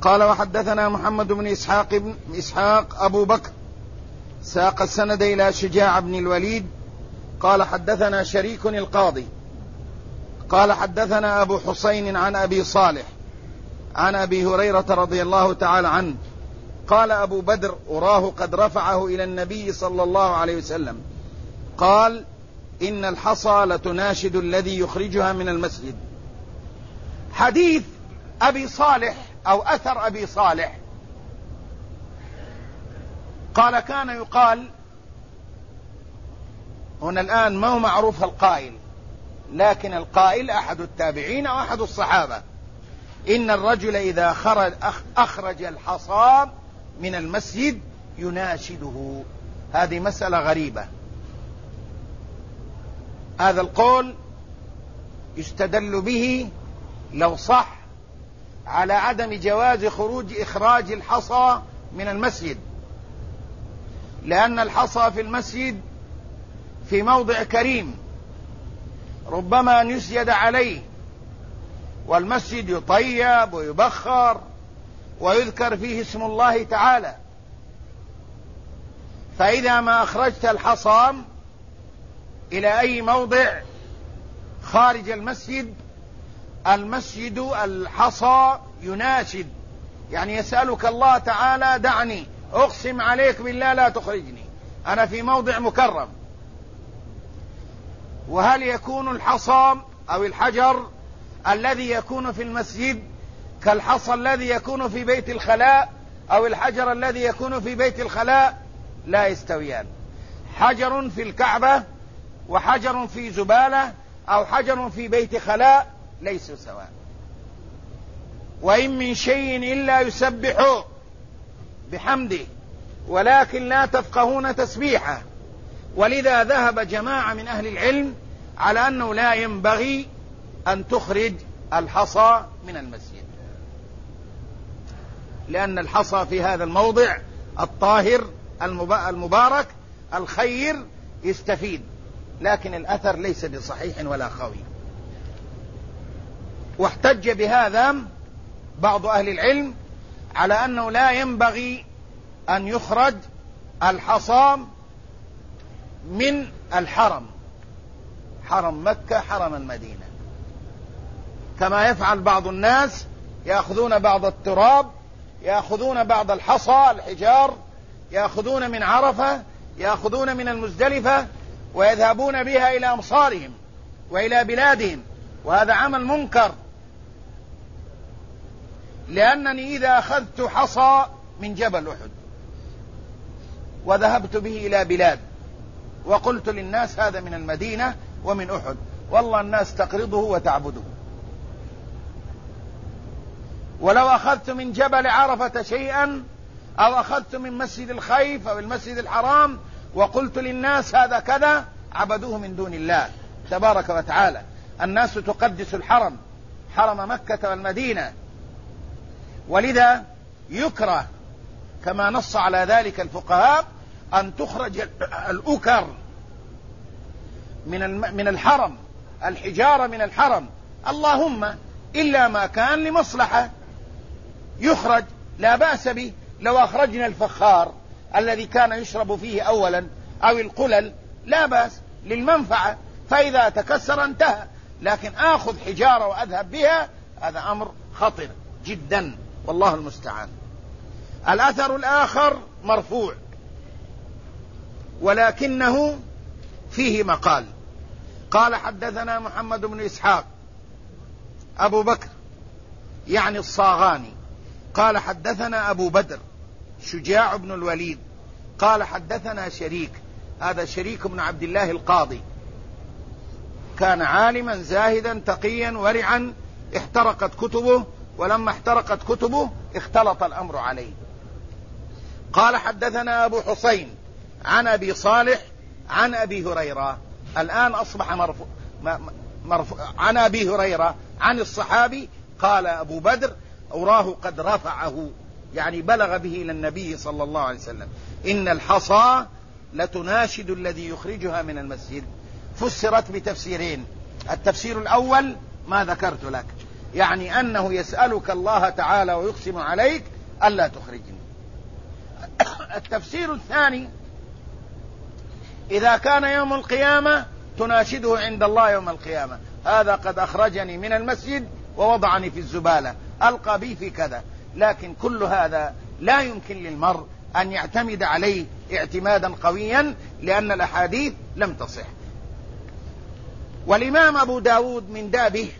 قال وحدثنا محمد بن إسحاق أبو بكر ساق السند إلى شجاع بن الوليد قال حدثنا شريك القاضي قال حدثنا أبو حسين عن أبي صالح عن أبي هريرة رضي الله تعالى عنه قال أبو بدر أراه قد رفعه إلى النبي صلى الله عليه وسلم قال إن الحصى لتناشد الذي يخرجها من المسجد. حديث أبي صالح أو أثر أبي صالح قال كان يقال هنا الآن ما هو معروف القائل، لكن القائل أحد التابعين أو أحد الصحابة: إن الرجل إذا أخرج الحصى من المسجد يناشده. هذه مسألة غريبة. هذا القول يستدل به لو صح على عدم جواز إخراج الحصى من المسجد، لأن الحصى في المسجد في موضع كريم ربما أن يسجد عليه، والمسجد يطيب ويبخر ويذكر فيه اسم الله تعالى، فإذا ما أخرجت الحصى إلى أي موضع خارج المسجد الحصى يناشد، يعني يسألك الله تعالى: دعني أقسم عليك بالله لا تخرجني، أنا في موضع مكرم. وهل يكون الحصى أو الحجر الذي يكون في المسجد كالحصى الذي يكون في بيت الخلاء أو الحجر الذي يكون في بيت الخلاء؟ لا يستويان. حجر في الكعبة وحجر في زبالة أو حجر في بيت خلاء ليسوا سواء. وإن من شيء إلا يسبح بحمده ولكن لا تفقهون تسبيحه. ولذا ذهب جماعة من أهل العلم على أنه لا ينبغي أن تخرج الحصى من المسجد، لأن الحصى في هذا الموضع الطاهر المبارك الخير يستفيد، لكن الأثر ليس بصحيح ولا قوي. واحتج بهذا بعض أهل العلم على أنه لا ينبغي أن يخرج الحصى من الحرم، حرم مكة حرم المدينة، كما يفعل بعض الناس، يأخذون بعض التراب، يأخذون بعض الحصى الحجار، يأخذون من عرفة، يأخذون من المزدلفة، ويذهبون بها إلى أمصارهم وإلى بلادهم، وهذا عمل منكر. لأنني إذا أخذت حصى من جبل أحد وذهبت به إلى بلاد وقلت للناس هذا من المدينة ومن أحد، والله الناس تقرضه وتعبده. ولو أخذت من جبل عرفة شيئا أو أخذت من مسجد الخيف أو المسجد الحرام وقلت للناس هذا كذا، عبدوه من دون الله تبارك وتعالى. الناس تقدس الحرم، حرم مكة والمدينة، ولذا يكره كما نص على ذلك الفقهاء أن تخرج الأكر من الحرم، الحجارة من الحرم، اللهم إلا ما كان لمصلحة يخرج لا بأس به. لو أخرجنا الفخار الذي كان يشرب فيه أولا أو القلل لا بأس للمنفعة، فإذا تكسر انتهى، لكن آخذ حجارة وأذهب بها هذا أمر خطر جدا، والله المستعان. الأثر الآخر مرفوع ولكنه فيه مقال. قال حدثنا محمد بن إسحاق أبو بكر يعني الصاغاني قال حدثنا أبو بدر شجاع بن الوليد قال حدثنا شريك، هذا شريك بن عبد الله القاضي، كان عالما زاهدا تقيا ورعا، احترقت كتبه، ولما احترقت كتبه اختلط الأمر عليه. قال حدثنا أبو حسين عن أبي صالح عن أبي هريرة، الآن أصبح مرفوع عن أبي هريرة عن الصحابي. قال أبو بدر أراه قد رفعه، يعني بلغ به إلى النبي صلى الله عليه وسلم: إن الحصى لتناشد الذي يخرجها من المسجد. فسرت بتفسيرين: التفسير الأول ما ذكرت لك، يعني أنه يسألك الله تعالى ويقسم عليك ألا تخرجني. التفسير الثاني: إذا كان يوم القيامة تناشده عند الله يوم القيامة: هذا قد أخرجني من المسجد ووضعني في الزبالة، ألقى بي في كذا. لكن كل هذا لا يمكن للمرء أن يعتمد عليه اعتمادا قويا، لأن الأحاديث لم تصح. والإمام أبو داود من دابه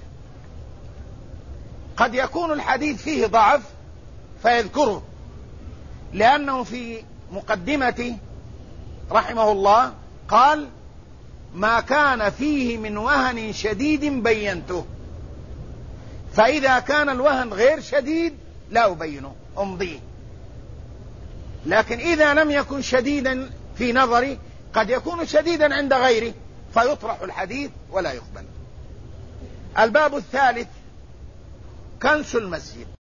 قد يكون الحديث فيه ضعف فيذكره، لأنه في مقدمته رحمه الله قال: ما كان فيه من وهن شديد بينته، فإذا كان الوهن غير شديد لا أبينه، أمضيه. لكن إذا لم يكن شديدا في نظري قد يكون شديدا عند غيره، فيطرح الحديث ولا يقبل. الباب الثالث: كنس المسجد.